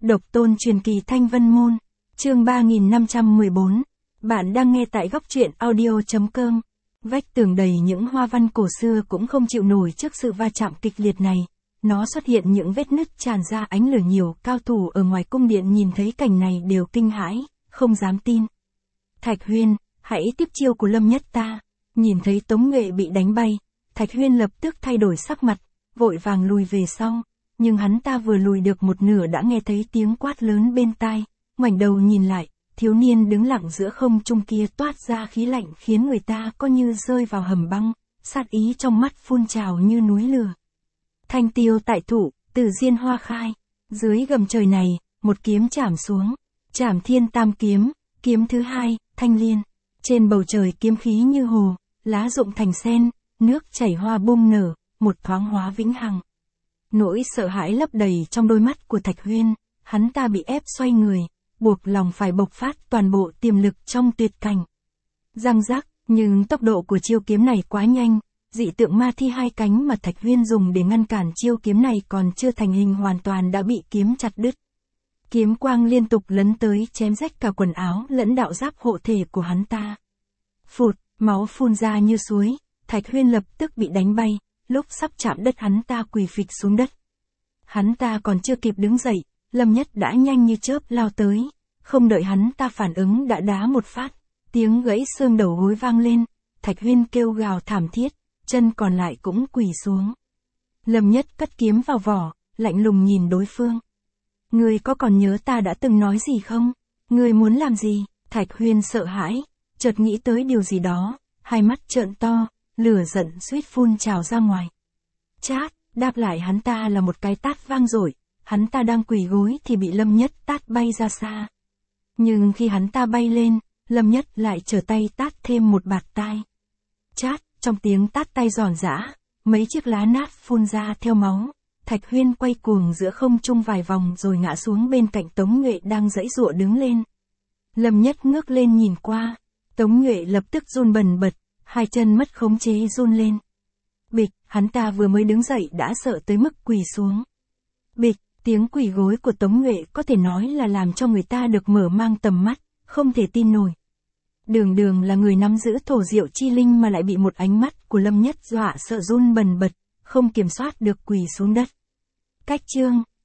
Độc tôn truyền kỳ Thanh Vân Môn, chương 3514. Bạn đang nghe tại góc truyện audio.com. Vách tường đầy những hoa văn cổ xưa cũng không chịu nổi trước sự va chạm kịch liệt này. Nó xuất hiện những vết nứt tràn ra ánh lửa, nhiều cao thủ ở ngoài cung điện nhìn thấy cảnh này đều kinh hãi, không dám tin. Thạch Huyên, hãy tiếp chiêu của Lâm Nhất ta. Nhìn thấy Tống Nghệ bị đánh bay, Thạch Huyên lập tức thay đổi sắc mặt, vội vàng lùi về sau. Nhưng hắn ta vừa lùi được một nửa đã nghe thấy tiếng quát lớn bên tai, ngoảnh đầu nhìn lại, thiếu niên đứng lặng giữa không trung kia toát ra khí lạnh khiến người ta có như rơi vào hầm băng, sát ý trong mắt phun trào như núi lửa. Thanh tiêu tại thủ, Tử Diên hoa khai, dưới gầm trời này, một kiếm chảm xuống, Trảm Thiên Tam kiếm, kiếm thứ hai, Thanh Liên. Trên bầu trời kiếm khí như hồ, lá rụng thành sen, nước chảy hoa bung nở, một thoáng hóa vĩnh hằng. Nỗi sợ hãi lấp đầy trong đôi mắt của Thạch Huyên, hắn ta bị ép xoay người, buộc lòng phải bộc phát toàn bộ tiềm lực trong tuyệt cảnh. Răng rắc, nhưng tốc độ của chiêu kiếm này quá nhanh, dị tượng ma thi hai cánh mà Thạch Huyên dùng để ngăn cản chiêu kiếm này còn chưa thành hình hoàn toàn đã bị kiếm chặt đứt. Kiếm quang liên tục lấn tới chém rách cả quần áo lẫn đạo giáp hộ thể của hắn ta. Phụt, máu phun ra như suối, Thạch Huyên lập tức bị đánh bay. Lúc sắp chạm đất hắn ta quỳ phịch xuống đất. Hắn ta còn chưa kịp đứng dậy, Lâm Nhất đã nhanh như chớp lao tới, không đợi hắn ta phản ứng đã đá một phát, tiếng gãy xương đầu gối vang lên, Thạch Huyên kêu gào thảm thiết, chân còn lại cũng quỳ xuống. Lâm Nhất cất kiếm vào vỏ, lạnh lùng nhìn đối phương. Ngươi có còn nhớ ta đã từng nói gì không? Ngươi muốn làm gì? Thạch Huyên sợ hãi, chợt nghĩ tới điều gì đó, hai mắt trợn to. Lửa giận suýt phun trào ra ngoài. Chát, đáp lại hắn ta là một cái tát vang dội, hắn ta đang quỳ gối thì bị Lâm Nhất tát bay ra xa. Nhưng khi hắn ta bay lên, Lâm Nhất lại trở tay tát thêm một bạt tai. Chát, trong tiếng tát tay giòn giã, mấy chiếc lá nát phun ra theo máu. Thạch Huyên quay cuồng giữa không trung vài vòng rồi ngã xuống bên cạnh Tống Nghệ đang giãy giụa đứng lên. Lâm Nhất ngước lên nhìn qua, Tống Nghệ lập tức run bần bật. Hai chân mất khống chế run lên. Bịch, hắn ta vừa mới đứng dậy đã sợ tới mức quỳ xuống. Bịch, tiếng quỳ gối của Tống Nghệ có thể nói là làm cho người ta được mở mang tầm mắt, không thể tin nổi. Đường đường là người nắm giữ thổ diệu chi linh mà lại bị một ánh mắt của Lâm Nhất dọa sợ run bần bật, không kiểm soát được quỳ xuống đất. Cách chương